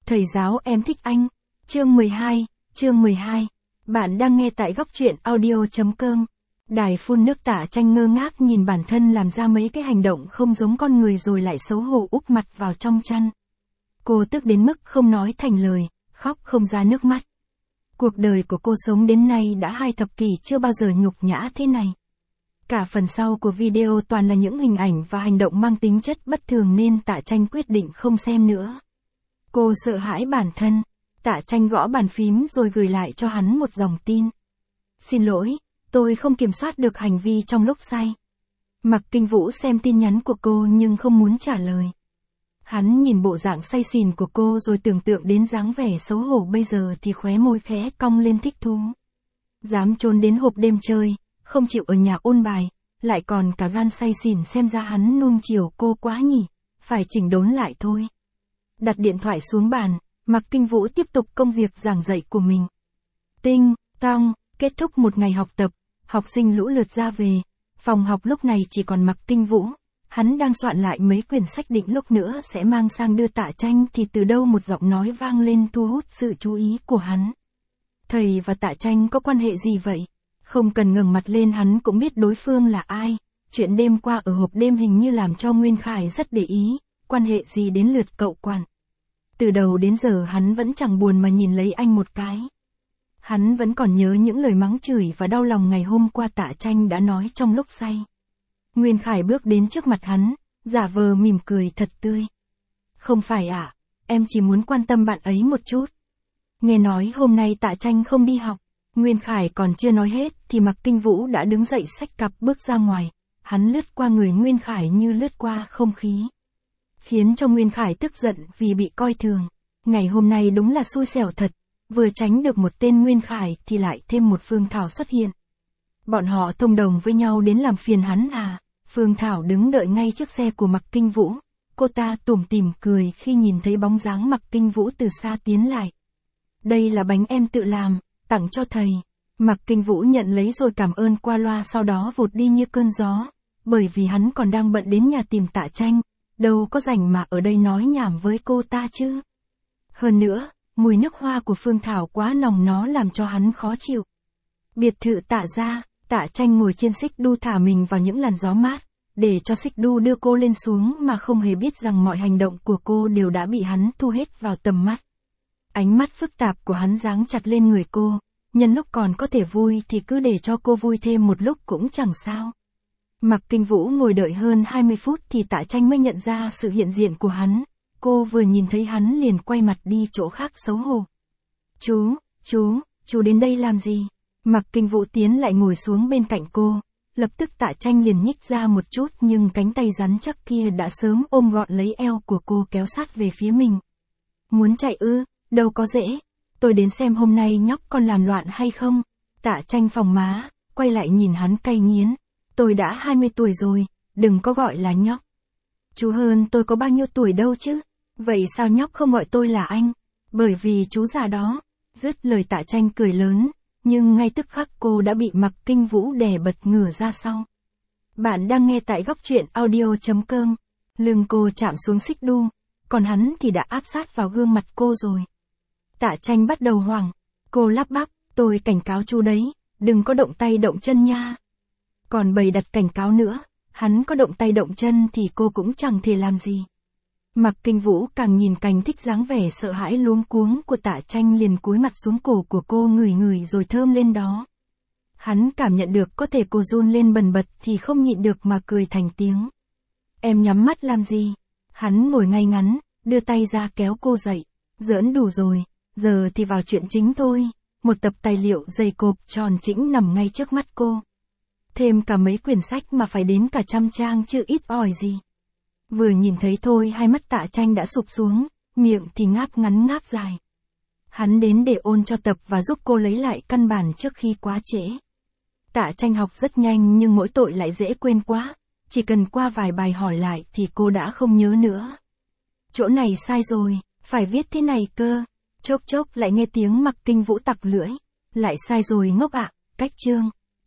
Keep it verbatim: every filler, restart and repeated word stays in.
Thầy giáo em thích anh. Chương mười hai, chương mười hai. Bạn đang nghe tại góc truyện audio chấm com. Đài phun nước Tạ Tranh ngơ ngác nhìn bản thân làm ra mấy cái hành động không giống con người rồi lại xấu hổ úp mặt vào trong chăn. Cô tức đến mức không nói thành lời, khóc không ra nước mắt. Cuộc đời của cô sống đến nay đã hai thập kỷ chưa bao giờ nhục nhã thế này. Cả phần sau của video toàn là những hình ảnh và hành động mang tính chất bất thường nên Tạ Tranh quyết định không xem nữa. Cô sợ hãi bản thân. Tạ Tranh gõ bàn phím rồi gửi lại cho hắn một dòng tin. Xin lỗi, tôi không kiểm soát được hành vi trong lúc say. Mạc Kinh Vũ xem tin nhắn của cô nhưng không muốn trả lời. Hắn nhìn bộ dạng say xỉn của cô rồi tưởng tượng đến dáng vẻ xấu hổ bây giờ thì khóe môi khẽ cong lên thích thú. Dám trốn đến hộp đêm chơi, không chịu ở nhà ôn bài, lại còn cả gan say xỉn, xem ra hắn nuông chiều cô quá nhỉ, phải chỉnh đốn lại thôi. Đặt điện thoại xuống bàn, Mạc Kinh Vũ tiếp tục công việc giảng dạy của mình. Tinh, tong, kết thúc một ngày học tập, học sinh lũ lượt ra về, phòng học lúc này chỉ còn Mạc Kinh Vũ. Hắn đang soạn lại mấy quyển sách định lúc nữa sẽ mang sang đưa Tạ Tranh thì từ đâu một giọng nói vang lên thu hút sự chú ý của hắn. Thầy và Tạ Tranh có quan hệ gì vậy? Không cần ngẩng mặt lên hắn cũng biết đối phương là ai. Chuyện đêm qua ở hộp đêm hình như làm cho Nguyên Khải rất để ý, quan hệ gì đến lượt cậu quản. Từ đầu đến giờ hắn vẫn chẳng buồn mà nhìn lấy anh một cái. Hắn vẫn còn nhớ những lời mắng chửi và đau lòng ngày hôm qua Tạ Tranh đã nói trong lúc say. Nguyên Khải bước đến trước mặt hắn, giả vờ mỉm cười thật tươi. Không phải ạ, à, em chỉ muốn quan tâm bạn ấy một chút. Nghe nói hôm nay Tạ Tranh không đi học. Nguyên Khải còn chưa nói hết thì Mạc Kinh Vũ đã đứng dậy xách cặp bước ra ngoài. Hắn lướt qua người Nguyên Khải như lướt qua không khí. Khiến cho Nguyên Khải tức giận vì bị coi thường. Ngày hôm nay đúng là xui xẻo thật. Vừa tránh được một tên Nguyên Khải thì lại thêm một Phương Thảo xuất hiện. Bọn họ thông đồng với nhau đến làm phiền hắn à? Phương Thảo đứng đợi ngay trước xe của Mạc Kinh Vũ. Cô ta tủm tỉm cười khi nhìn thấy bóng dáng Mạc Kinh Vũ từ xa tiến lại. Đây là bánh em tự làm, tặng cho thầy. Mạc Kinh Vũ nhận lấy rồi cảm ơn qua loa, sau đó vụt đi như cơn gió. Bởi vì hắn còn đang bận đến nhà tìm Tạ Tranh, đâu có rảnh mà ở đây nói nhảm với cô ta chứ. Hơn nữa, mùi nước hoa của Phương Thảo quá nồng, nó làm cho hắn khó chịu. Biệt thự Tạ gia, Tạ Tranh ngồi trên xích đu thả mình vào những làn gió mát, để cho xích đu đưa cô lên xuống mà không hề biết rằng mọi hành động của cô đều đã bị hắn thu hết vào tầm mắt. Ánh mắt phức tạp của hắn giáng chặt lên người cô, nhân lúc còn có thể vui thì cứ để cho cô vui thêm một lúc cũng chẳng sao. Mạc Kinh Vũ ngồi đợi hơn hai mươi phút thì Tạ Tranh mới nhận ra sự hiện diện của hắn. Cô vừa nhìn thấy hắn liền quay mặt đi chỗ khác xấu hổ. Chú, chú, chú đến đây làm gì? Mạc Kinh Vũ tiến lại ngồi xuống bên cạnh cô. Lập tức Tạ Tranh liền nhích ra một chút nhưng cánh tay rắn chắc kia đã sớm ôm gọn lấy eo của cô kéo sát về phía mình. Muốn chạy ư? Đâu có dễ. Tôi đến xem hôm nay nhóc con làm loạn hay không. Tạ Tranh phồng má, quay lại nhìn hắn cay nghiến. Tôi đã hai mươi tuổi rồi, đừng có gọi là nhóc. Chú hơn tôi có bao nhiêu tuổi đâu chứ. Vậy sao nhóc không gọi tôi là anh? Bởi vì chú già đó. Dứt lời Tạ Tranh cười lớn, nhưng ngay tức khắc cô đã bị Mạc Kinh Vũ đè bật ngửa ra sau. Bạn đang nghe tại góc truyện audio chấm com. Lưng cô chạm xuống xích đu, còn hắn thì đã áp sát vào gương mặt cô rồi. Tạ Tranh bắt đầu hoảng. Cô lắp bắp, tôi cảnh cáo chú đấy, đừng có động tay động chân nha. Còn bày đặt cảnh cáo nữa, hắn có động tay động chân thì cô cũng chẳng thể làm gì. Mạc Kinh Vũ càng nhìn càng thích dáng vẻ sợ hãi luống cuống của Tạ Tranh, liền cúi mặt xuống cổ của cô ngửi ngửi rồi thơm lên đó. Hắn cảm nhận được có thể cô run lên bần bật thì không nhịn được mà cười thành tiếng. Em nhắm mắt làm gì? Hắn ngồi ngay ngắn, đưa tay ra kéo cô dậy. Giỡn đủ rồi, giờ thì vào chuyện chính thôi. Một tập tài liệu dày cộp tròn trĩnh nằm ngay trước mắt cô. Thêm cả mấy quyển sách mà phải đến cả trăm trang chứ ít ỏi gì. Vừa nhìn thấy thôi hai mắt Tạ Tranh đã sụp xuống, miệng thì ngáp ngắn ngáp dài. Hắn đến để ôn cho tập và giúp cô lấy lại căn bản trước khi quá trễ. Tạ Tranh học rất nhanh nhưng mỗi tội lại dễ quên quá, chỉ cần qua vài bài hỏi lại thì cô đã không nhớ nữa. Chỗ này sai rồi, phải viết thế này cơ. Chốc chốc lại nghe tiếng Mạc Kinh Vũ tặc lưỡi. Lại sai rồi ngốc ạ, cách chương.